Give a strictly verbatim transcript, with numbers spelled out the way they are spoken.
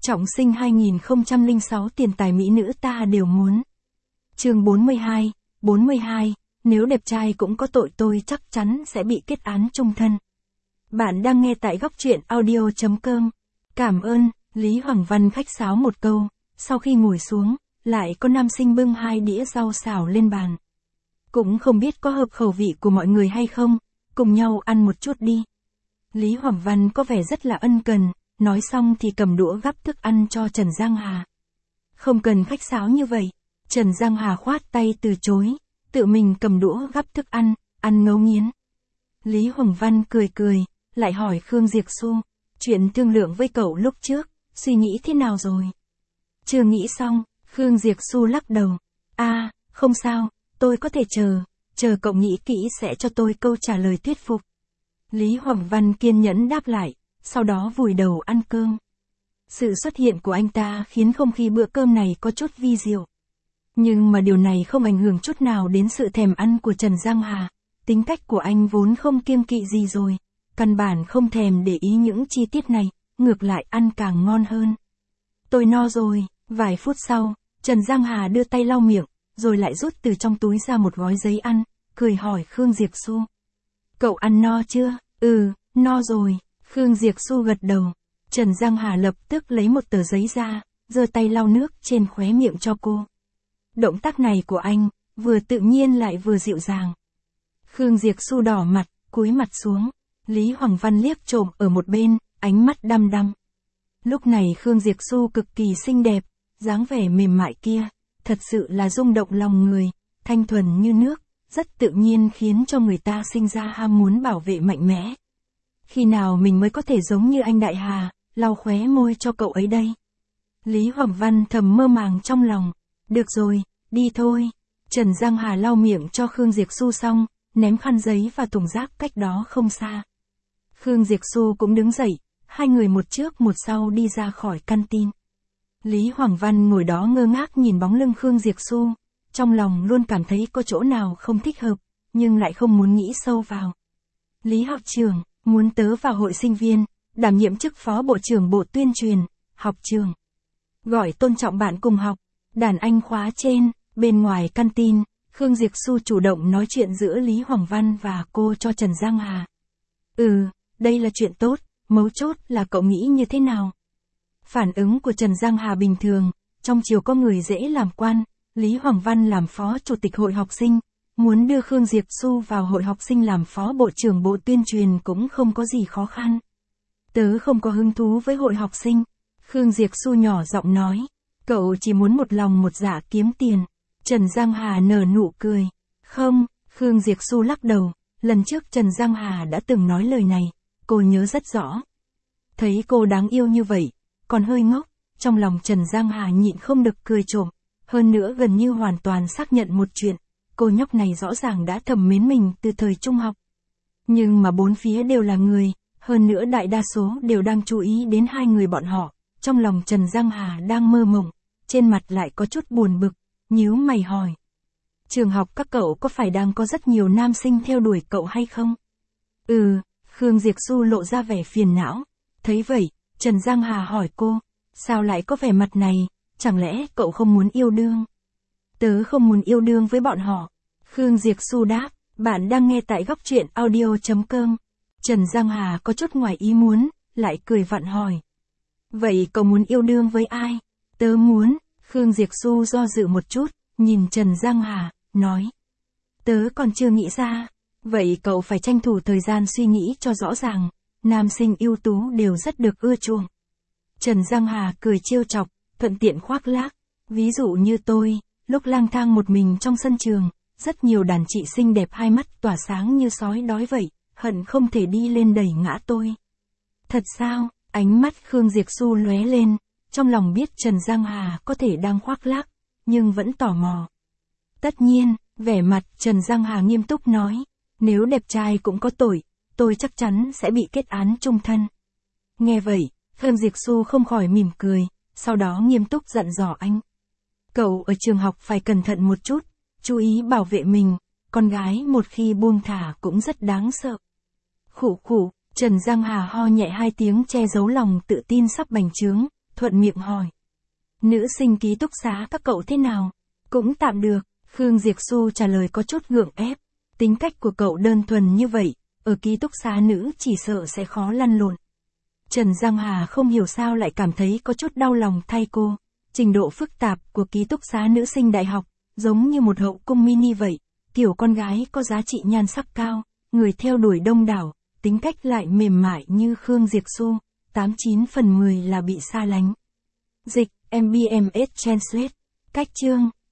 Trọng sinh hai nghìn không trăm lẻ sáu tiền tài mỹ nữ ta đều muốn. Chương bốn mươi hai, bốn mươi hai, nếu đẹp trai cũng có tội tôi chắc chắn sẽ bị kết án chung thân. Bạn đang nghe tại góc truyện audio chấm com. Cảm ơn, Lý Hoàng Văn khách sáo một câu, sau khi ngồi xuống, lại có nam sinh bưng hai đĩa rau xào lên bàn. Cũng không biết có hợp khẩu vị của mọi người hay không, cùng nhau ăn một chút đi. Lý Hoàng Văn có vẻ rất là ân cần, nói xong thì cầm đũa gắp thức ăn cho Trần Giang Hà. Không cần khách sáo như vậy, Trần Giang Hà khoát tay từ chối, tự mình cầm đũa gắp thức ăn, ăn ngấu nghiến. Lý Hoàng Văn cười cười, lại hỏi Khương Diệp Xu, chuyện thương lượng với cậu lúc trước, suy nghĩ thế nào rồi? Chưa nghĩ xong, Khương Diệp Xu lắc đầu. À, không sao, tôi có thể chờ, chờ cậu nghĩ kỹ sẽ cho tôi câu trả lời thuyết phục. Lý Hoàng Văn kiên nhẫn đáp lại, sau đó vùi đầu ăn cơm. Sự xuất hiện của anh ta khiến không khí bữa cơm này có chút vi diệu. Nhưng mà điều này không ảnh hưởng chút nào đến sự thèm ăn của Trần Giang Hà. Tính cách của anh vốn không kiêng kỵ gì rồi, căn bản không thèm để ý những chi tiết này, ngược lại ăn càng ngon hơn. Tôi no rồi. Vài phút sau, Trần Giang Hà đưa tay lau miệng, rồi lại rút từ trong túi ra một gói giấy ăn, cười hỏi Khương Diệp Xu. Cậu ăn no chưa? Ừ, no rồi. Khương Diệp Xu gật đầu. Trần Giang Hà lập tức lấy một tờ giấy ra, giơ tay lau nước trên khóe miệng cho cô. Động tác này của anh, vừa tự nhiên lại vừa dịu dàng. Khương Diệp Xu đỏ mặt, cúi mặt xuống. Lý Hoàng Văn liếc trộm ở một bên, ánh mắt đăm đăm. Lúc này Khương Diệp Xu cực kỳ xinh đẹp, dáng vẻ mềm mại kia, thật sự là rung động lòng người, thanh thuần như nước, rất tự nhiên khiến cho người ta sinh ra ham muốn bảo vệ mạnh mẽ. Khi nào mình mới có thể giống như anh Đại Hà, lau khóe môi cho cậu ấy đây? Lý Hoàng Văn thầm mơ màng trong lòng. Được rồi, đi thôi. Trần Giang Hà lau miệng cho Khương Diệp Xu xong, ném khăn giấy và thùng rác cách đó không xa. Khương Diệp Xu cũng đứng dậy, hai người một trước một sau đi ra khỏi căn tin. Lý Hoàng Văn ngồi đó ngơ ngác nhìn bóng lưng Khương Diệp Xu, trong lòng luôn cảm thấy có chỗ nào không thích hợp, nhưng lại không muốn nghĩ sâu vào. Lý học trưởng, muốn tớ vào hội sinh viên, đảm nhiệm chức phó bộ trưởng bộ tuyên truyền, học trường. Gọi tôn trọng bạn cùng học, đàn anh khóa trên, bên ngoài căn tin, Khương Diệp Xu chủ động nói chuyện giữa Lý Hoàng Văn và cô cho Trần Giang Hà. Ừ, đây là chuyện tốt, mấu chốt là cậu nghĩ như thế nào? Phản ứng của Trần Giang Hà bình thường, trong chiều có người dễ làm quan, Lý Hoàng Văn làm phó chủ tịch hội học sinh, muốn đưa Khương Diệp Xu vào hội học sinh làm phó bộ trưởng bộ tuyên truyền cũng không có gì khó khăn. Tớ không có hứng thú với hội học sinh. Khương Diệp Xu nhỏ giọng nói, cậu chỉ muốn một lòng một dạ kiếm tiền. Trần Giang Hà nở nụ cười. Không, Khương Diệp Xu lắc đầu, lần trước Trần Giang Hà đã từng nói lời này, cô nhớ rất rõ. Thấy cô đáng yêu như vậy, còn hơi ngốc, trong lòng Trần Giang Hà nhịn không được cười trộm, hơn nữa gần như hoàn toàn xác nhận một chuyện, cô nhóc này rõ ràng đã thầm mến mình từ thời trung học. Nhưng mà bốn phía đều là người, hơn nữa đại đa số đều đang chú ý đến hai người bọn họ, trong lòng Trần Giang Hà đang mơ mộng, trên mặt lại có chút buồn bực, nhíu mày hỏi. Trường học các cậu có phải đang có rất nhiều nam sinh theo đuổi cậu hay không? Ừ, Khương Diệp Xu lộ ra vẻ phiền não. Thấy vậy, Trần Giang Hà hỏi cô, sao lại có vẻ mặt này, chẳng lẽ cậu không muốn yêu đương? Tớ không muốn yêu đương với bọn họ. Khương Diệp Xu đáp, bạn đang nghe tại góc truyện audio chấm com. Trần Giang Hà có chút ngoài ý muốn, lại cười vặn hỏi. Vậy cậu muốn yêu đương với ai? Tớ muốn. Khương Diệp Xu do dự một chút, nhìn Trần Giang Hà, nói. Tớ còn chưa nghĩ ra. Vậy cậu phải tranh thủ thời gian suy nghĩ cho rõ ràng. Nam sinh ưu tú đều rất được ưa chuộng. Trần Giang Hà cười trêu chọc, thuận tiện khoác lác. Ví dụ như tôi, lúc lang thang một mình trong sân trường, rất nhiều đàn chị xinh đẹp hai mắt tỏa sáng như sói đói vậy, hận không thể đi lên đẩy ngã tôi. Thật sao? Ánh mắt Khương Diệp Xu lóe lên, trong lòng biết Trần Giang Hà có thể đang khoác lác, nhưng vẫn tò mò. Tất nhiên, vẻ mặt Trần Giang Hà nghiêm túc nói, nếu đẹp trai cũng có tội, tôi chắc chắn sẽ bị kết án chung thân. Nghe vậy, Khương Diệp Xu không khỏi mỉm cười, sau đó nghiêm túc dặn dò anh. Cậu ở trường học phải cẩn thận một chút, chú ý bảo vệ mình, con gái một khi buông thả cũng rất đáng sợ. Khụ khụ, Trần Giang Hà ho nhẹ hai tiếng che giấu lòng tự tin sắp bành trướng, thuận miệng hỏi. Nữ sinh ký túc xá các cậu thế nào? Cũng tạm được, Khương Diệp Xu trả lời có chút gượng ép. Tính cách của cậu đơn thuần như vậy, ở ký túc xá nữ chỉ sợ sẽ khó lăn lộn. Trần Giang Hà không hiểu sao lại cảm thấy có chút đau lòng thay cô. Trình độ phức tạp của ký túc xá nữ sinh đại học, giống như một hậu cung mini vậy. Kiểu con gái có giá trị nhan sắc cao, người theo đuổi đông đảo, tính cách lại mềm mại như Khương Diệp Xu, tám chín phần mười là bị xa lánh. Dịch, em bê em ét Translate. Cách chương